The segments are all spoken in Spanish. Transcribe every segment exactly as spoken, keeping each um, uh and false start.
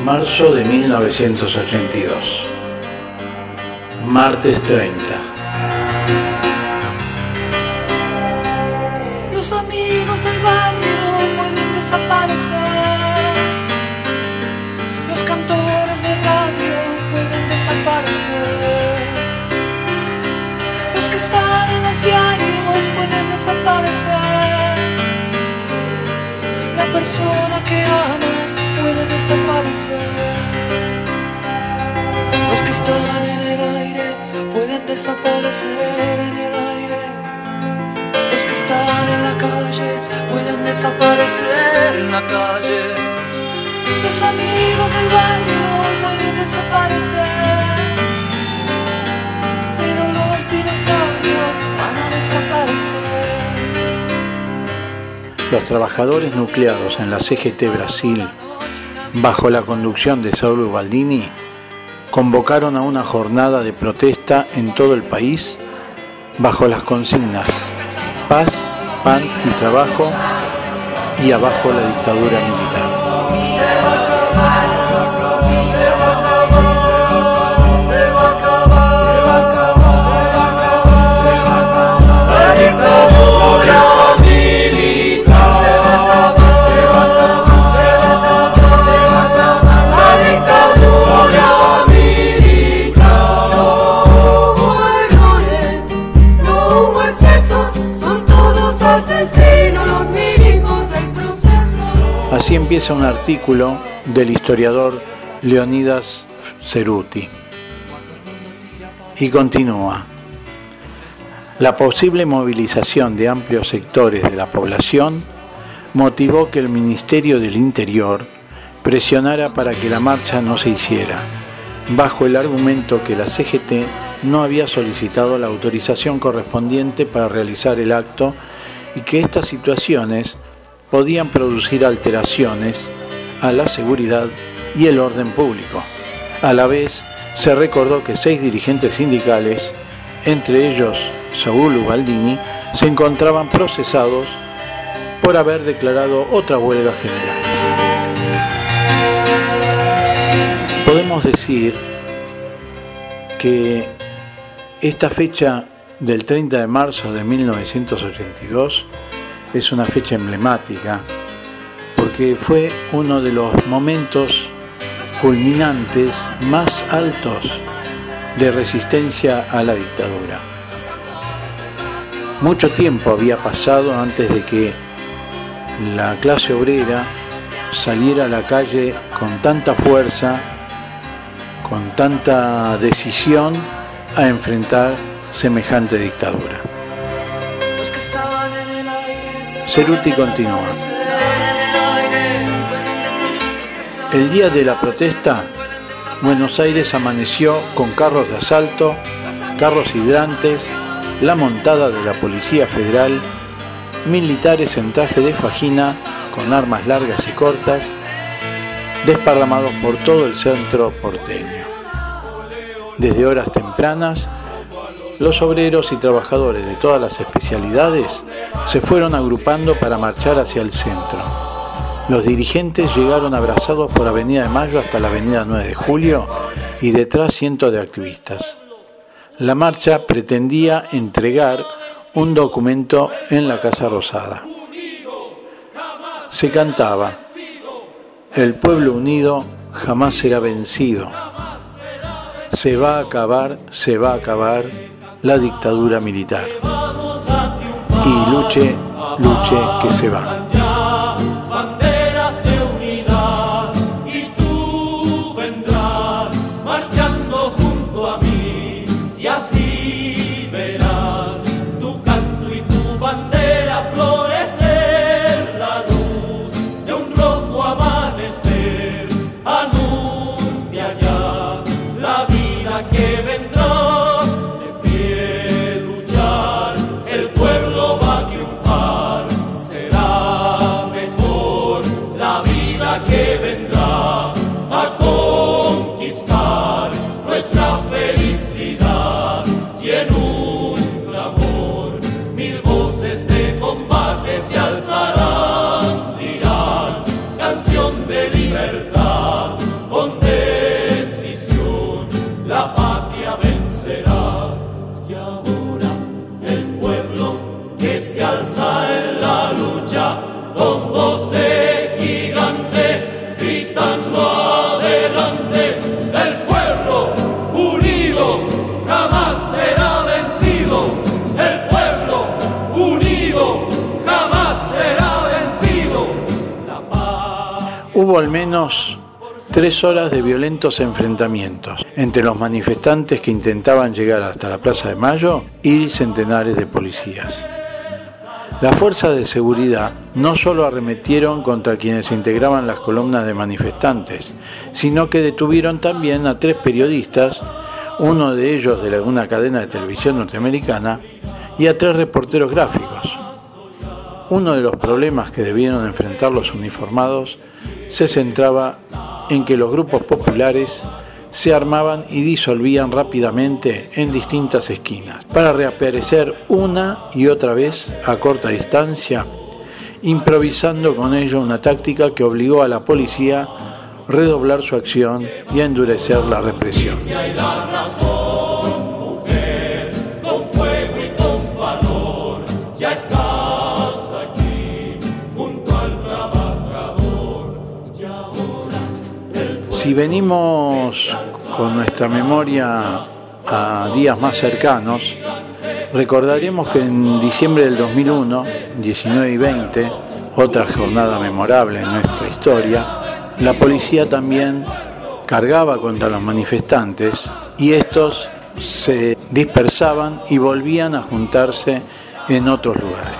marzo de mil novecientos ochenta y dos, martes treinta. Los amigos del barrio pueden desaparecer, los cantores de radio pueden desaparecer, los que están en los diarios pueden desaparecer, la persona que amas puede desaparecer, los que están en el aire pueden desaparecer en el aire, los que están en la calle pueden desaparecer en la calle, los amigos del barrio pueden desaparecer, pero los dinosaurios van a desaparecer. Los trabajadores nucleados en la C G T Brasil, bajo la conducción de Saúl Ubaldini, convocaron a una jornada de protesta en todo el país bajo las consignas paz, pan y trabajo y abajo la dictadura militar. Así empieza un artículo del historiador Leonidas Ceruti. Y continúa. La posible movilización de amplios sectores de la población motivó que el Ministerio del Interior presionara para que la marcha no se hiciera, bajo el argumento que la C G T no había solicitado la autorización correspondiente para realizar el acto y que estas situaciones podían producir alteraciones a la seguridad y el orden público. A la vez, se recordó que seis dirigentes sindicales, entre ellos Saúl Ubaldini, se encontraban procesados por haber declarado otra huelga general. Podemos decir que esta fecha del treinta de marzo de mil novecientos ochenta y dos es una fecha emblemática porque fue uno de los momentos culminantes más altos de resistencia a la dictadura. Mucho tiempo había pasado antes de que la clase obrera saliera a la calle con tanta fuerza, con tanta decisión a enfrentar semejante dictadura. Ceruti continúa. El día de la protesta, Buenos Aires amaneció con carros de asalto, carros hidrantes, la montada de la Policía Federal, militares en traje de fajina con armas largas y cortas, desparramados por todo el centro porteño. Desde horas tempranas, los obreros y trabajadores de todas las especialidades se fueron agrupando para marchar hacia el centro. Los dirigentes llegaron abrazados por Avenida de Mayo hasta la Avenida nueve de Julio y detrás cientos de activistas. La marcha pretendía entregar un documento en la Casa Rosada. Se cantaba: el pueblo unido jamás será vencido. Se va a acabar, se va a acabar la dictadura militar. Y luche, luche que se va. El pueblo va a triunfar, será con voz de gigante, gritando adelante, el pueblo unido jamás será vencido, el pueblo unido jamás será vencido. La paz. Hubo al menos tres horas de violentos enfrentamientos entre los manifestantes que intentaban llegar hasta la Plaza de Mayo y centenares de policías. Las fuerzas de seguridad no solo arremetieron contra quienes integraban las columnas de manifestantes, sino que detuvieron también a tres periodistas, uno de ellos de una cadena de televisión norteamericana, y a tres reporteros gráficos. Uno de los problemas que debieron enfrentar los uniformados se centraba en que los grupos populares se armaban y disolvían rápidamente en distintas esquinas, para reaparecer una y otra vez a corta distancia, improvisando con ello una táctica que obligó a la policía a redoblar su acción y a endurecer la represión. Si venimos con nuestra memoria a días más cercanos, recordaremos que en diciembre del dos mil uno, diecinueve y veinte, otra jornada memorable en nuestra historia, la policía también cargaba contra los manifestantes y estos se dispersaban y volvían a juntarse en otros lugares.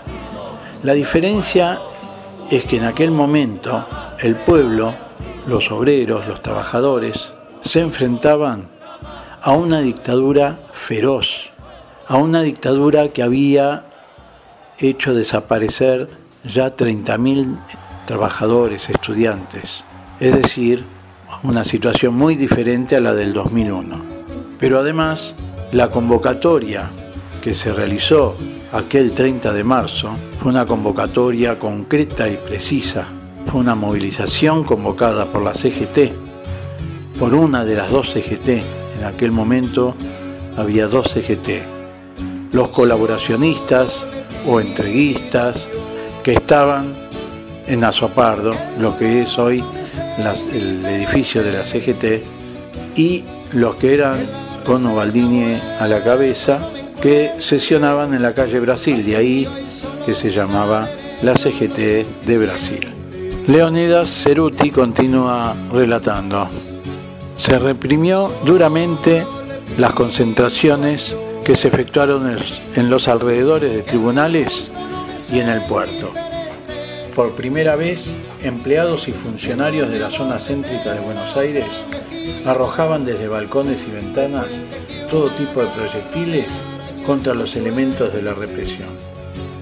La diferencia es que en aquel momento el pueblo, los obreros, los trabajadores, se enfrentaban a una dictadura feroz, a una dictadura que había hecho desaparecer ya treinta mil trabajadores, estudiantes, es decir, una situación muy diferente a la del dos mil uno. Pero además, la convocatoria que se realizó aquel treinta de marzo fue una convocatoria concreta y precisa. Fue una movilización convocada por la C G T, por una de las dos C G T. En aquel momento había dos C G T. Los colaboracionistas o entreguistas que estaban en Azopardo, lo que es hoy las, el edificio de la C G T, y los que eran con Ubaldini a la cabeza, que sesionaban en la calle Brasil, de ahí que se llamaba la C G T de Brasil. Leonidas Ceruti continúa relatando: se reprimió duramente las concentraciones que se efectuaron en los alrededores de tribunales y en el puerto. Por primera vez, empleados y funcionarios de la zona céntrica de Buenos Aires arrojaban desde balcones y ventanas todo tipo de proyectiles contra los elementos de la represión.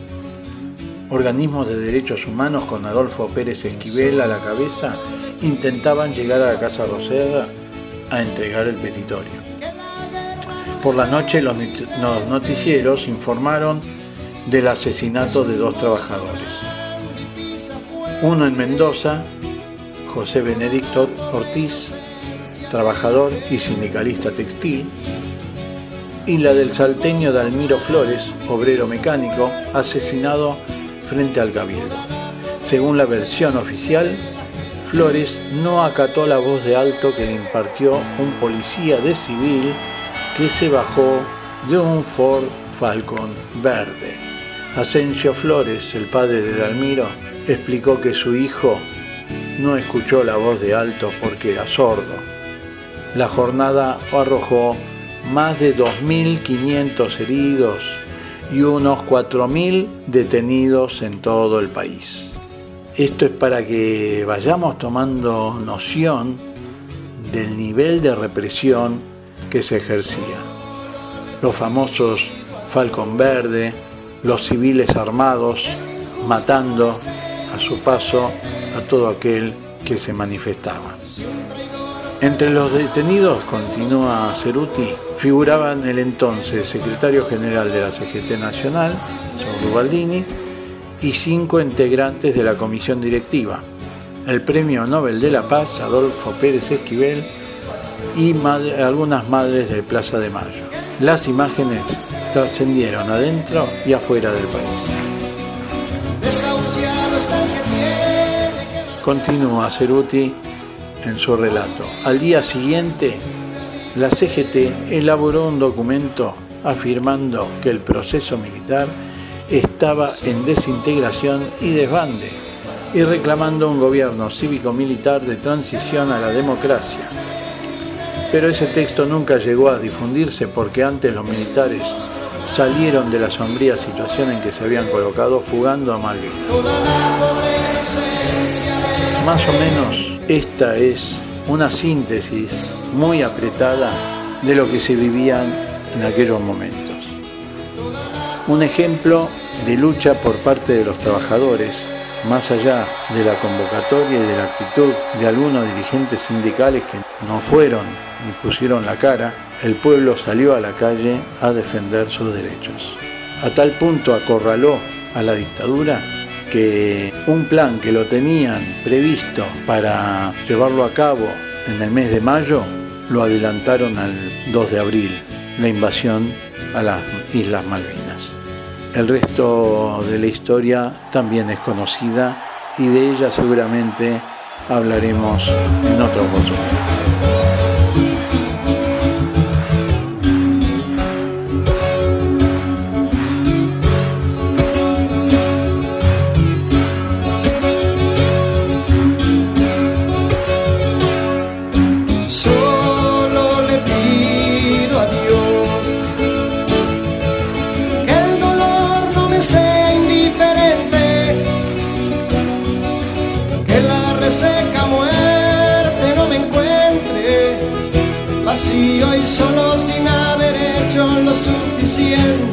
Organismos de derechos humanos con Adolfo Pérez Esquivel a la cabeza intentaban llegar a la Casa Rosada a entregar el petitorio. Por la noche los noticieros informaron del asesinato de dos trabajadores. Uno en Mendoza, José Benedicto Ortiz, trabajador y sindicalista textil, y la del salteño Dalmiro Flores, obrero mecánico, asesinado frente al Cabildo. Según la versión oficial, Flores no acató la voz de alto que le impartió un policía de civil que se bajó de un Ford Falcon verde. Asensio Flores, el padre de Dalmiro, explicó que su hijo no escuchó la voz de alto porque era sordo. La jornada arrojó más de dos mil quinientos heridos y unos cuatro mil detenidos en todo el país. Esto es para que vayamos tomando noción del nivel de represión que se ejercía. Los famosos Falcon Verde, los civiles armados, matando a su paso a todo aquel que se manifestaba. Entre los detenidos, continúa Ceruti, figuraban el entonces secretario general de la C G T Nacional, Saúl Ubaldini, y cinco integrantes de la comisión directiva, el Premio Nobel de la Paz, Adolfo Pérez Esquivel, y madre, algunas madres de Plaza de Mayo. Las imágenes trascendieron adentro y afuera del país. Desahuciados Continúa Cerúti en su relato. Al día siguiente, la C G T elaboró un documento afirmando que el proceso militar estaba en desintegración y desbande y reclamando un gobierno cívico-militar de transición a la democracia. Pero ese texto nunca llegó a difundirse porque antes los militares salieron de la sombría situación en que se habían colocado fugando a Malvinas. Más o menos esta es una síntesis muy apretada de lo que se vivía en aquellos momentos. Un ejemplo de lucha por parte de los trabajadores, más allá de la convocatoria y de la actitud de algunos dirigentes sindicales que no fueron ni pusieron la cara, el pueblo salió a la calle a defender sus derechos. A tal punto acorraló a la dictadura que un plan que lo tenían previsto para llevarlo a cabo en el mes de mayo, lo adelantaron al dos de abril, la invasión a las Islas Malvinas. El resto de la historia también es conocida y de ella seguramente hablaremos en otra oportunidad. Vacío y solo sin haber hecho lo suficiente.